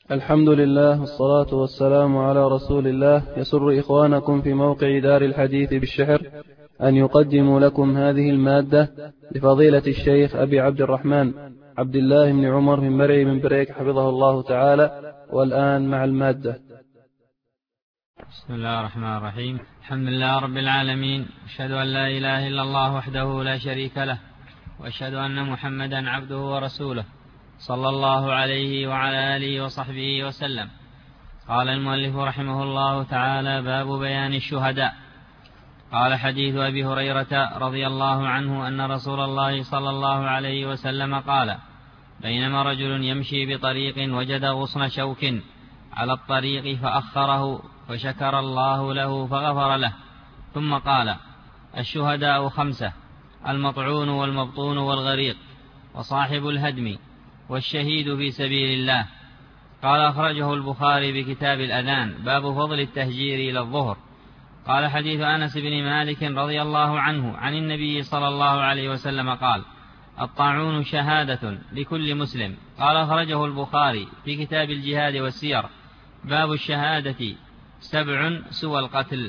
الحمد لله والصلاة والسلام على رسول الله. يسر إخوانكم في موقع دار الحديث بالشحر أن يقدموا لكم هذه المادة لفضيلة الشيخ أبي عبد الرحمن عبد الله بن عمر من مرعي من بريك حفظه الله تعالى. والآن مع المادة. بسم الله الرحمن الرحيم. الحمد لله رب العالمين، أشهد أن لا إله إلا الله وحده لا شريك له، وأشهد أن محمدا عبده ورسوله صلى الله عليه وعلى آله وصحبه وسلم. قال المؤلف رحمه الله تعالى: باب بيان الشهداء. قال: حديث أبي هريرة رضي الله عنه أن رسول الله صلى الله عليه وسلم قال: بينما رجل يمشي بطريق وجد غصن شوك على الطريق فأخره، فشكر الله له فغفر له، ثم قال: الشهداء 5: المطعون والمبطون والغريق وصاحب الهدم والشهيد في سبيل الله. قال: أخرجه البخاري بكتاب الأذان، باب فضل التهجير إلى الظهر. قال: حديث أنس بن مالك رضي الله عنه عن النبي صلى الله عليه وسلم قال: الطاعون شهادة لكل مسلم. قال: أخرجه البخاري في كتاب الجهاد والسير، باب الشهادة 7 سوى القتل.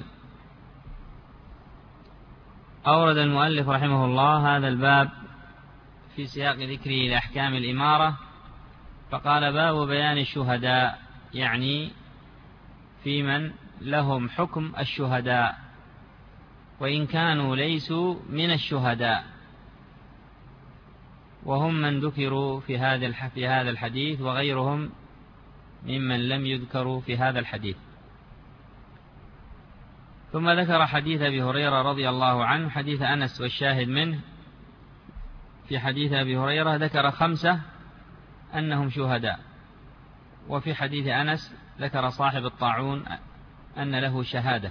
أورد المؤلف رحمه الله هذا الباب في سياق ذكره لأحكام الإمارة، فقال: باب بيان الشهداء، يعني في من لهم حكم الشهداء وإن كانوا ليسوا من الشهداء، وهم من ذكروا في هذا الحديث وغيرهم ممن لم يذكروا في هذا الحديث. ثم ذكر حديث أبي هريرة رضي الله عنه، حديث أنس والشاهد منه. في حديث أبي هريرة ذكر 5 أنهم شهداء، وفي حديث أنس ذكر صاحب الطاعون أن له شهادة،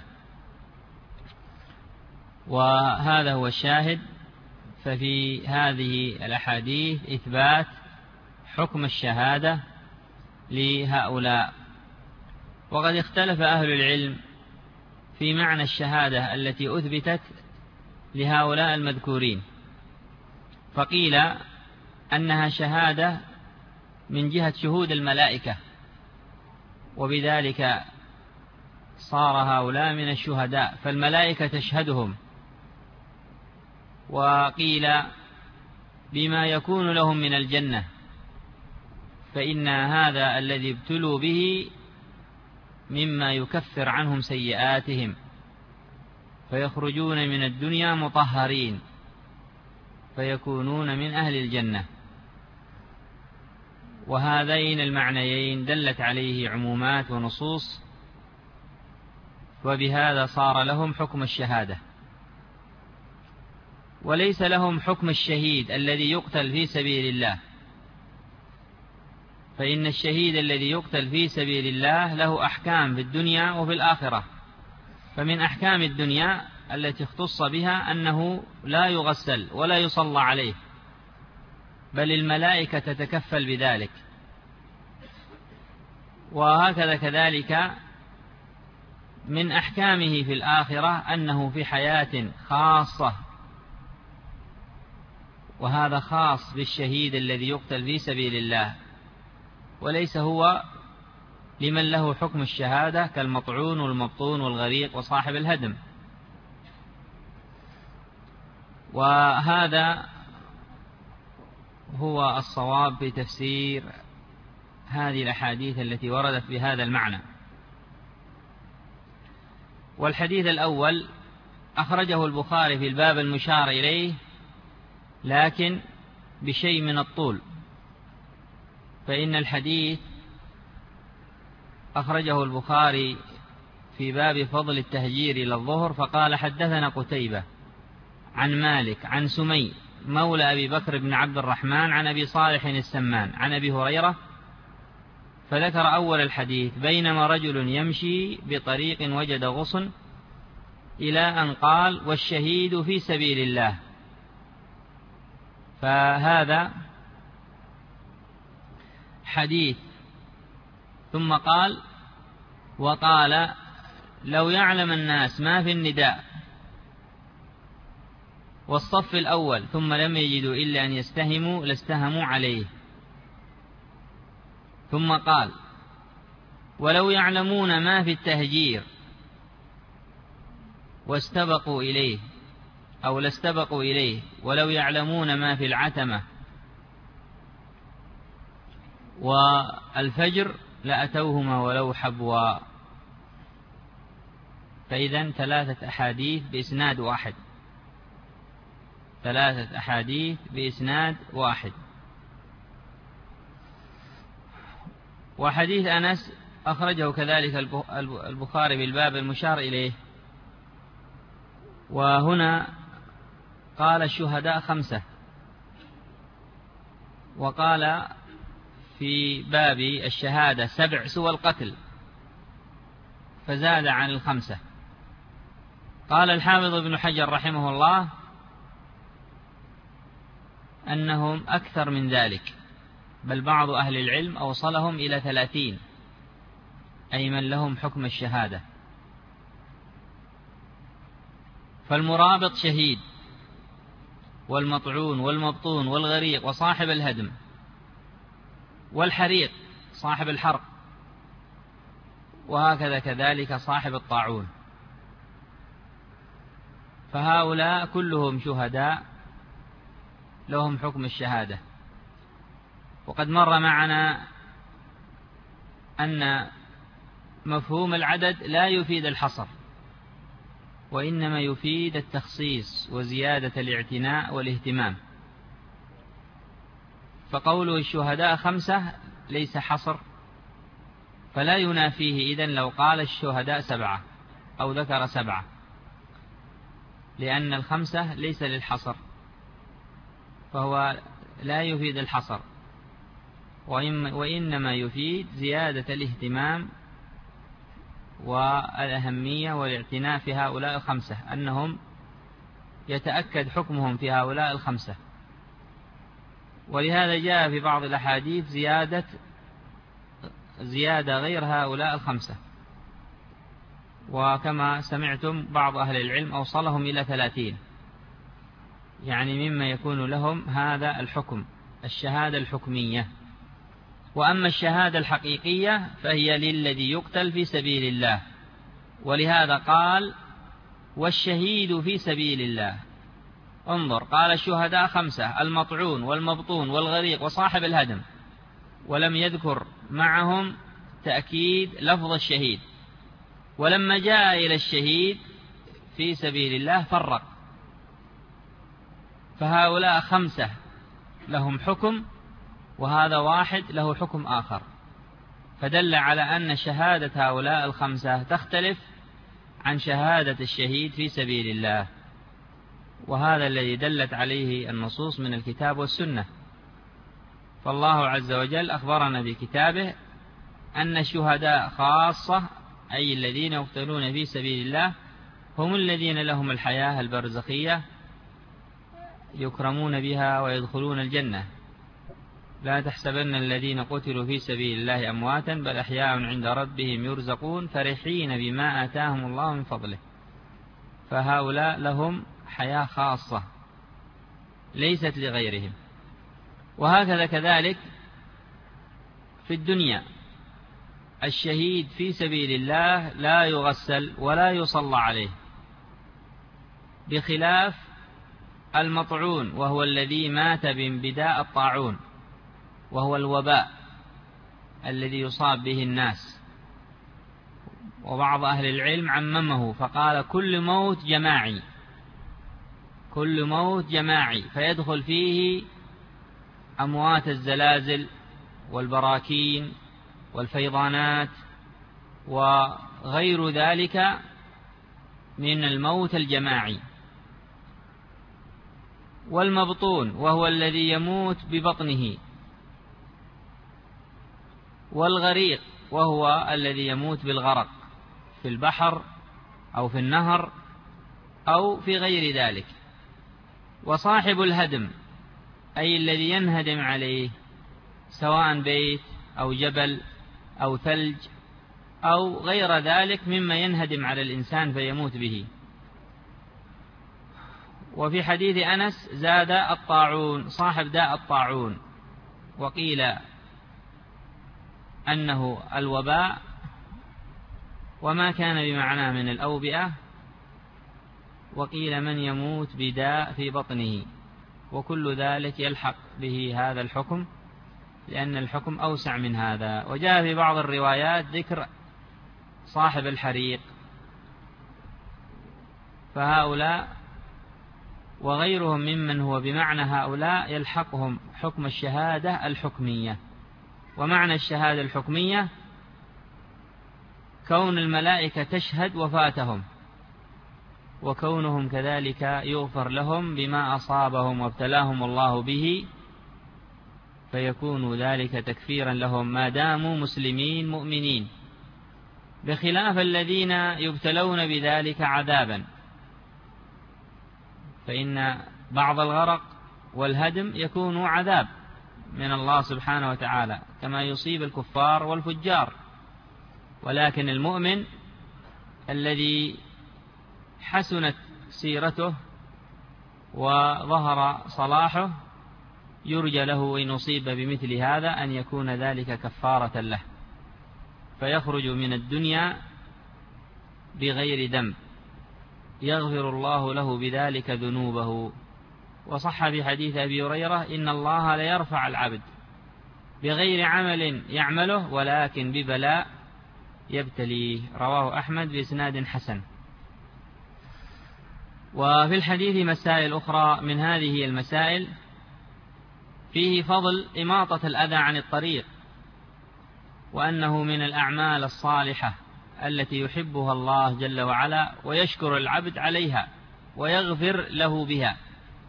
وهذا هو الشاهد. ففي هذه الأحاديث إثبات حكم الشهادة لهؤلاء. وقد اختلف أهل العلم في معنى الشهادة التي أثبتت لهؤلاء المذكورين، فقيل أنها شهادة من جهة شهود الملائكة، وبذلك صار هؤلاء من الشهداء، فالملائكة تشهدهم. وقيل بما يكون لهم من الجنة، فإن هذا الذي ابتلوا به مما يكفر عنهم سيئاتهم، فيخرجون من الدنيا مطهرين فيكونون من أهل الجنة. وهذين المعنيين دلت عليه عمومات ونصوص، وبهذا صار لهم حكم الشهادة. وليس لهم حكم الشهيد الذي يقتل في سبيل الله، فإن الشهيد الذي يقتل في سبيل الله له أحكام في الدنيا وفي الآخرة. فمن أحكام الدنيا التي اختص بها أنه لا يغسل ولا يصلى عليه، بل الملائكة تتكفل بذلك. وهكذا كذلك من أحكامه في الآخرة أنه في حياة خاصة، وهذا خاص بالشهيد الذي يقتل في سبيل الله، وليس هو لمن له حكم الشهادة كالمطعون والمبطون والغريق وصاحب الهدم. وهذا هو الصواب في تفسير هذه الأحاديث التي وردت بهذا المعنى. والحديث الأول أخرجه البخاري في الباب المشار إليه، لكن بشيء من الطول، فإن الحديث أخرجه البخاري في باب فضل التهجير إلى الظهر، فقال: حدثنا قتيبة عن مالك عن سمي مولى أبي بكر بن عبد الرحمن عن أبي صالح السمان عن أبي هريرة، فذكر أول الحديث: بينما رجل يمشي بطريق وجد غصن، إلى أن قال: والشهيد في سبيل الله. فهذا حديث. ثم قال: وقال: لو يعلم الناس ما في النداء والصف الأول ثم لم يجدوا إلا أن يستهموا لاستهموا عليه. ثم قال: ولو يعلمون ما في التهجير واستبقوا إليه، أو لاستبقوا إليه، ولو يعلمون ما في العتمة والفجر لأتوهما ولو حبوا. فإذا 3 أحاديث بإسناد واحد، 3 أحاديث بإسناد واحد. وحديث أنس أخرجه كذلك البخاري بالباب المشار إليه، وهنا قال الشهداء 5، وقال في باب الشهادة 7 سوى القتل، فزاد عن 5. قال الحافظ ابن حجر رحمه الله أنهم أكثر من ذلك، بل بعض أهل العلم أوصلهم إلى 30، أي من لهم حكم الشهادة. فالمرابط شهيد، والمطعون والمبطون والغريق وصاحب الهدم والحريق صاحب الحرق، وهكذا كذلك صاحب الطاعون، فهؤلاء كلهم شهداء لهم حكم الشهادة. وقد مر معنا أن مفهوم العدد لا يفيد الحصر، وإنما يفيد التخصيص وزيادة الاعتناء والاهتمام. فقوله الشهداء 5 ليس حصر، فلا ينافيه إذن لو قال الشهداء 7 أو ذكر 7، لأن 5 ليس للحصر، فهو لا يفيد الحصر، وإنما يفيد زيادة الاهتمام والأهمية والاعتناء في هؤلاء 5، أنهم يتأكد حكمهم في هؤلاء 5. ولهذا جاء في بعض الأحاديث زيادة غير هؤلاء 5، وكما سمعتم بعض أهل العلم أوصلهم إلى 30، يعني مما يكون لهم هذا الحكم، الشهادة الحكمية. وأما الشهادة الحقيقية فهي للذي يقتل في سبيل الله، ولهذا قال والشهيد في سبيل الله. انظر، قال الشهداء 5، المطعون والمبطون والغريق وصاحب الهدم، ولم يذكر معهم تأكيد لفظ الشهيد. ولما جاء إلى الشهيد في سبيل الله فرق، فهؤلاء 5 لهم حكم، وهذا 1 له حكم آخر، فدل على أن شهادة هؤلاء 5 تختلف عن شهادة الشهيد في سبيل الله، وهذا الذي دلت عليه النصوص من الكتاب والسنة. فالله عز وجل أخبرنا بكتابه أن الشهداء خاصة، أي الذين يقتلون في سبيل الله، هم الذين لهم الحياة البرزخية يكرمون بها ويدخلون الجنة. لا تحسبن الذين قتلوا في سبيل الله أمواتا بل أحياء عند ربهم يرزقون فرحين بما آتاهم الله من فضله. فهؤلاء لهم حياة خاصة ليست لغيرهم. وهكذا كذلك في الدنيا الشهيد في سبيل الله لا يغسل ولا يصلى عليه، بخلاف المطعون وهو الذي مات بانبداء الطاعون، وهو الوباء الذي يصاب به الناس. وبعض أهل العلم عممه فقال كل موت جماعي، كل موت جماعي، فيدخل فيه أموات الزلازل والبراكين والفيضانات وغير ذلك من الموت الجماعي. والمبطون وهو الذي يموت ببطنه، والغريق وهو الذي يموت بالغرق في البحر أو في النهر أو في غير ذلك. وصاحب الهدم أي الذي ينهدم عليه سواء بيت أو جبل أو ثلج أو غير ذلك مما ينهدم على الإنسان فيموت به. وفي حديث أنس زاد الطاعون، صاحب داء الطاعون، وقيل أنه الوباء وما كان بمعناه من الأوبئة، وقيل من يموت بداء في بطنه، وكل ذلك يلحق به هذا الحكم، لأن الحكم أوسع من هذا. وجاء في بعض الروايات ذكر صاحب الحريق، فهؤلاء وغيرهم ممن هو بمعنى هؤلاء يلحقهم حكم الشهادة الحكمية. ومعنى الشهادة الحكمية كون الملائكة تشهد وفاتهم، وكونهم كذلك يغفر لهم بما أصابهم وابتلاهم الله به، فيكون ذلك تكفيرا لهم ما داموا مسلمين مؤمنين، بخلاف الذين يبتلون بذلك عذابا، فإن بعض الغرق والهدم يكون عذاب من الله سبحانه وتعالى كما يصيب الكفار والفجار. ولكن المؤمن الذي حسنت سيرته وظهر صلاحه يرجى له إن أصيب بمثل هذا أن يكون ذلك كفارة له، فيخرج من الدنيا بغير ذنب، يغفر الله له بذلك ذنوبه. وصح في حديث أبي هريرة إن الله ليرفع العبد بغير عمل يعمله ولكن ببلاء يبتليه، رواه أحمد بإسناد حسن. وفي الحديث مسائل أخرى، من هذه المسائل فيه فضل إماطة الأذى عن الطريق، وأنه من الأعمال الصالحة التي يحبها الله جل وعلا ويشكر العبد عليها ويغفر له بها،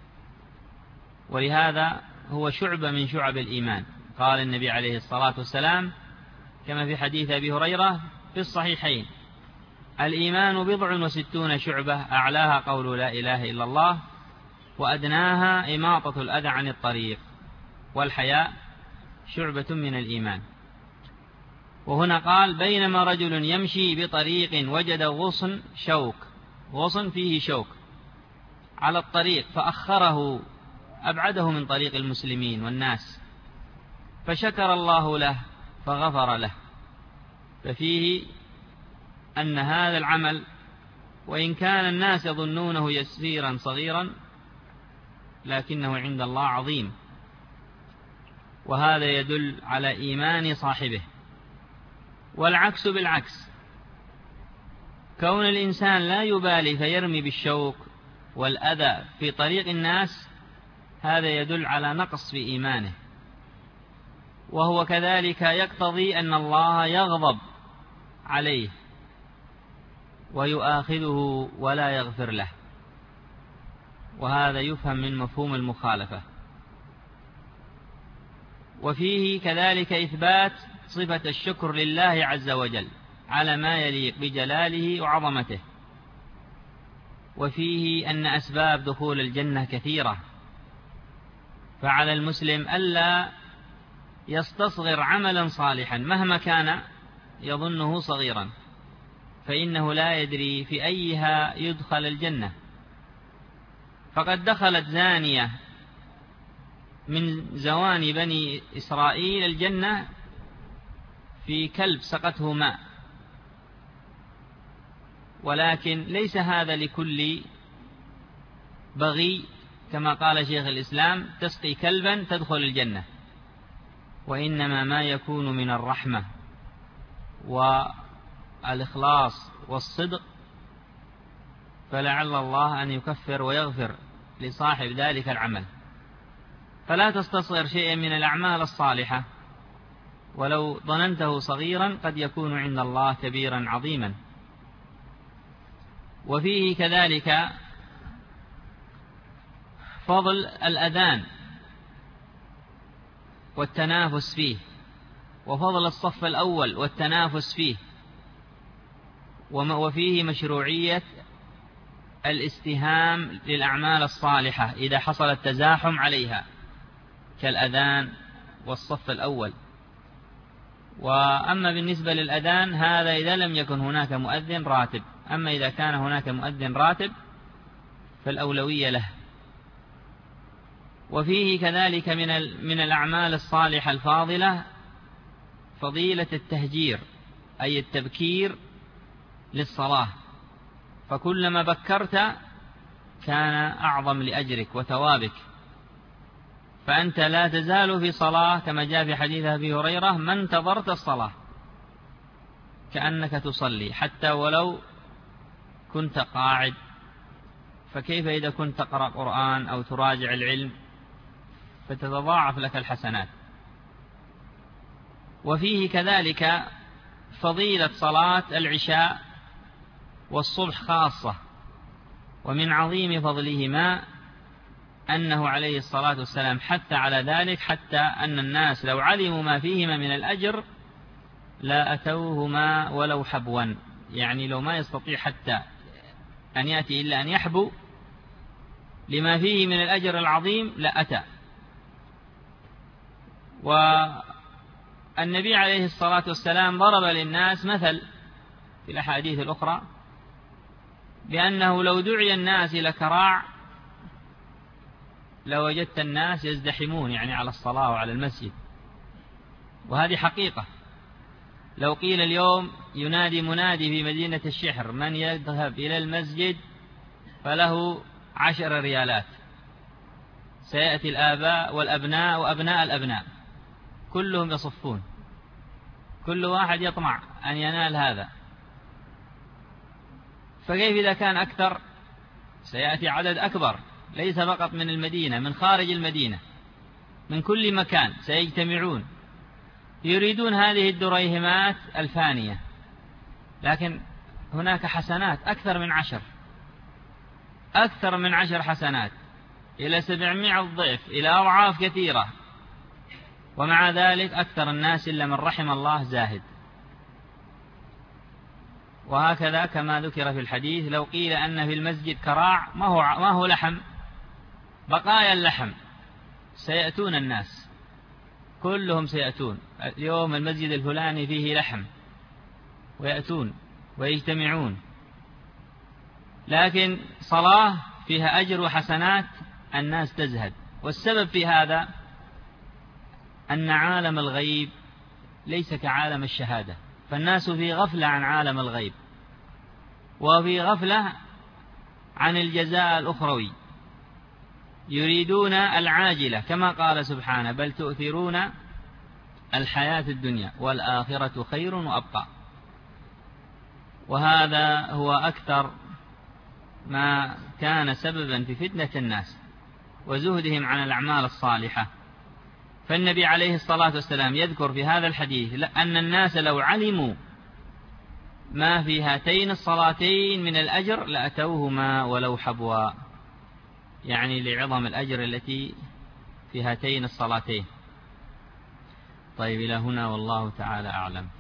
ولهذا هو شعبة من شعب الإيمان. قال النبي عليه الصلاة والسلام كما في حديث أبي هريرة في الصحيحين: الإيمان 67 شعبة، أعلاها قول لا إله إلا الله، وأدناها إماطة الأذى عن الطريق، والحياء شعبة من الإيمان. وهنا قال: بينما رجل يمشي بطريق وجد غصن شوك، غصن فيه شوك على الطريق، فأخره أبعده من طريق المسلمين والناس، فشكر الله له فغفر له. ففيه أن هذا العمل وإن كان الناس يظنونه يسيرا صغيرا لكنه عند الله عظيم، وهذا يدل على إيمان صاحبه. والعكس بالعكس، كون الإنسان لا يبالي فيرمي بالشوك والأذى في طريق الناس، هذا يدل على نقص في إيمانه، وهو كذلك يقتضي أن الله يغضب عليه ويؤاخذه ولا يغفر له، وهذا يفهم من مفهوم المخالفة. وفيه كذلك إثبات صفة الشكر لله عز وجل على ما يليق بجلاله وعظمته. وفيه أن أسباب دخول الجنة كثيرة، فعلى المسلم ألا يستصغر عملا صالحا مهما كان يظنه صغيرا، فإنه لا يدري في أيها يدخل الجنة. فقد دخلت زانية من زواني بني إسرائيل الجنة في كلب سقته ماء، ولكن ليس هذا لكل بغي كما قال شيخ الإسلام: تسقي كلبا تدخل الجنة، وإنما ما يكون من الرحمة والإخلاص والصدق، فلعل الله أن يكفر ويغفر لصاحب ذلك العمل. فلا تستصغر شيئا من الأعمال الصالحة، ولو ظننته صغيرا قد يكون عند الله كبيرا عظيما. وفيه كذلك فضل الأذان والتنافس فيه، وفضل الصف الأول والتنافس فيه، وفيه مشروعية الاستهام للأعمال الصالحة إذا حصل التزاحم عليها كالأذان والصف الأول. وأما بالنسبة للأذان هذا إذا لم يكن هناك مؤذن راتب، أما إذا كان هناك مؤذن راتب فالأولوية له. وفيه كذلك من الأعمال الصالحة الفاضلة فضيلة التهجير، أي التبكير للصلاة، فكلما بكرت كان أعظم لأجرك وثوابك. فأنت لا تزال في صلاة كما جاء في حديث أبي هريرة: ما انتظرت الصلاة كأنك تصلي حتى ولو كنت قاعد. فكيف إذا كنت تقرأ قرآن أو تراجع العلم؟ فتتضاعف لك الحسنات. وفيه كذلك فضيلة صلاة العشاء والصبح خاصة، ومن عظيم فضلهما أنه عليه الصلاة والسلام حث على ذلك، حتى أن الناس لو علموا ما فيهما من الأجر لا أتوهما ولو حبوا، يعني لو ما يستطيع حتى أن يأتي إلا أن يحبو لما فيه من الأجر العظيم لأتى. والنبي عليه الصلاة والسلام ضرب للناس مثل في الأحاديث الأخرى بأنه لو دعي الناس إلى كراع لوجدت الناس يزدحمون يعني على الصلاة وعلى المسجد. وهذه حقيقة. لو قيل اليوم ينادي منادي في مدينة الشحر: من يذهب إلى المسجد فله 10 ريالات، سيأتي الآباء والأبناء وأبناء الأبناء كلهم يصفون، كل واحد يطمع أن ينال هذا. فكيف إذا كان أكثر؟ سيأتي عدد أكبر، ليس فقط من المدينة، من خارج المدينة، من كل مكان سيجتمعون يريدون هذه الدريهمات الفانية. لكن هناك حسنات أكثر من 10، أكثر من 10 حسنات إلى 700 ضعف، إلى أضعاف كثيرة. ومع ذلك أكثر الناس إلا من رحم الله زاهد. وهكذا كما ذكر في الحديث: لو قيل أن في المسجد كراع ما هو لحم، بقايا اللحم، سيأتون الناس كلهم سيأتون. اليوم المسجد الفلاني فيه لحم، ويأتون ويجتمعون. لكن صلاة فيها أجر وحسنات الناس تزهد. والسبب في هذا أن عالم الغيب ليس كعالم الشهادة، فالناس في غفلة عن عالم الغيب، وفي غفلة عن الجزاء الأخروي، يريدون العاجلة كما قال سبحانه: بل تؤثرون الحياة الدنيا والآخرة خير وأبقى. وهذا هو أكثر ما كان سببا في فتنة الناس وزهدهم عن الأعمال الصالحة. فالنبي عليه الصلاة والسلام يذكر في هذا الحديث أن الناس لو علموا ما في هاتين الصلاتين من الأجر لأتوهما ولو حبوا، يعني لعظم الأجر التي في هاتين الصلاتين. طيب، إلى هنا والله تعالى أعلم.